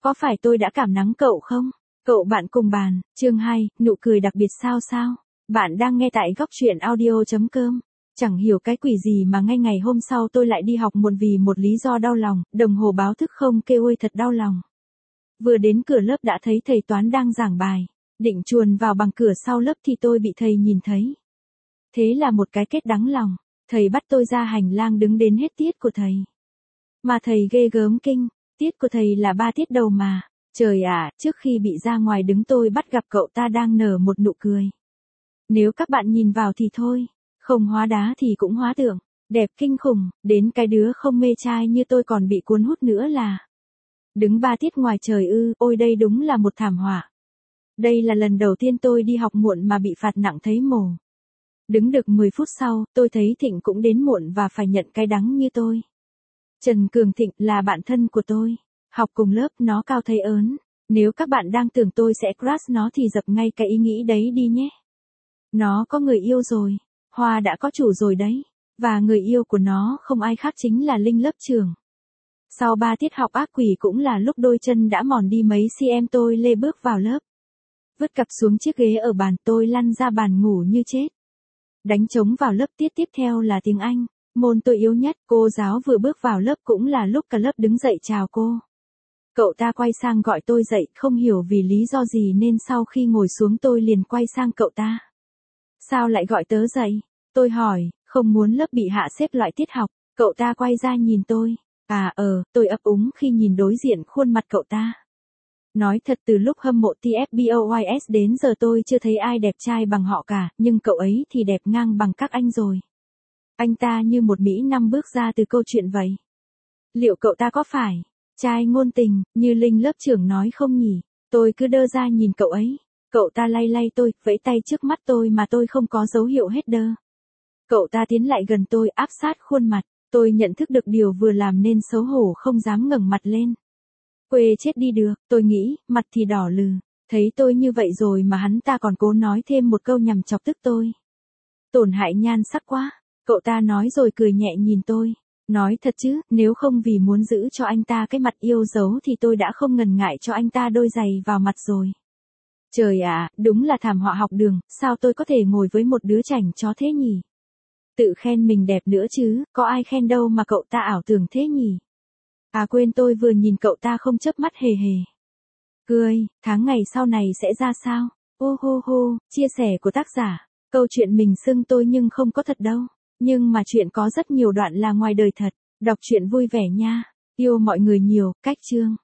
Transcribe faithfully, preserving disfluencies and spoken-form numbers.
Có phải tôi đã cảm nắng cậu không? Cậu bạn cùng bàn, chương hai, nụ cười đặc biệt sao sao? Bạn đang nghe tại góc truyện audio chấm com. Chẳng hiểu cái quỷ gì mà ngay ngày hôm sau tôi lại đi học muộn vì một lý do đau lòng, đồng hồ báo thức không kêu ôi thật đau lòng. Vừa đến cửa lớp đã thấy thầy toán đang giảng bài, định chuồn vào bằng cửa sau lớp thì tôi bị thầy nhìn thấy. Thế là một cái kết đắng lòng, thầy bắt tôi ra hành lang đứng đến hết tiết của thầy. Mà thầy ghê gớm kinh, tiết của thầy là ba tiết đầu mà. Trời ạ, trước khi bị ra ngoài đứng tôi bắt gặp cậu ta đang nở một nụ cười. Nếu các bạn nhìn vào thì thôi, không hóa đá thì cũng hóa tượng, đẹp kinh khủng, đến cái đứa không mê trai như tôi còn bị cuốn hút nữa là. Đứng ba tiết ngoài trời ư, ôi đây đúng là một thảm họa. Đây là lần đầu tiên tôi đi học muộn mà bị phạt nặng thấy mồ. Đứng được mười phút sau, tôi thấy Thịnh cũng đến muộn và phải nhận cái đắng như tôi. Trần Cường Thịnh là bạn thân của tôi. Học cùng lớp nó cao thấy ớn. Nếu các bạn đang tưởng tôi sẽ crush nó thì dập ngay cái ý nghĩ đấy đi nhé. Nó có người yêu rồi. Hoa đã có chủ rồi đấy. Và người yêu của nó không ai khác chính là Linh lớp trường. Sau ba tiết học ác quỷ cũng là lúc đôi chân đã mòn đi mấy cm tôi lê bước vào lớp. Vứt cặp xuống chiếc ghế ở bàn tôi lăn ra bàn ngủ như chết. Đánh trống vào lớp tiết tiếp theo là tiếng Anh. Môn tôi yếu nhất, cô giáo vừa bước vào lớp cũng là lúc cả lớp đứng dậy chào cô. Cậu ta quay sang gọi tôi dậy, không hiểu vì lý do gì nên sau khi ngồi xuống tôi liền quay sang cậu ta. Sao lại gọi tớ dậy? Tôi hỏi, không muốn lớp bị hạ xếp loại tiết học. Cậu ta quay ra nhìn tôi. À ờ, tôi ấp úng khi nhìn đối diện khuôn mặt cậu ta. Nói thật từ lúc hâm mộ tê ép boys đến giờ tôi chưa thấy ai đẹp trai bằng họ cả, nhưng cậu ấy thì đẹp ngang bằng các anh rồi. Anh ta như một Mỹ Nam bước ra từ câu chuyện vậy. Liệu cậu ta có phải trai ngôn tình, như Linh lớp trưởng nói không nhỉ? Tôi cứ đơ ra nhìn cậu ấy. Cậu ta lay lay tôi, vẫy tay trước mắt tôi mà tôi không có dấu hiệu hết đơ. Cậu ta tiến lại gần tôi áp sát khuôn mặt. Tôi nhận thức được điều vừa làm nên xấu hổ không dám ngẩng mặt lên. Quê chết đi được, tôi nghĩ, mặt thì đỏ lừ. Thấy tôi như vậy rồi mà hắn ta còn cố nói thêm một câu nhằm chọc tức tôi. Tổn hại nhan sắc quá. Cậu ta nói rồi cười nhẹ nhìn tôi. Nói thật chứ, nếu không vì muốn giữ cho anh ta cái mặt yêu dấu thì tôi đã không ngần ngại cho anh ta đôi giày vào mặt rồi. Trời ạ, đúng là thảm họa học đường, sao tôi có thể ngồi với một đứa chảnh chó thế nhỉ? Tự khen mình đẹp nữa chứ, có ai khen đâu mà cậu ta ảo tưởng thế nhỉ? À quên tôi vừa nhìn cậu ta không chớp mắt hề hề. Cười, tháng ngày sau này sẽ ra sao? Ô hô hô, chia sẻ của tác giả. Câu chuyện mình xưng tôi nhưng không có thật đâu. Nhưng mà chuyện có rất nhiều đoạn là ngoài đời thật. Đọc truyện vui vẻ nha. Yêu mọi người nhiều, cách chương.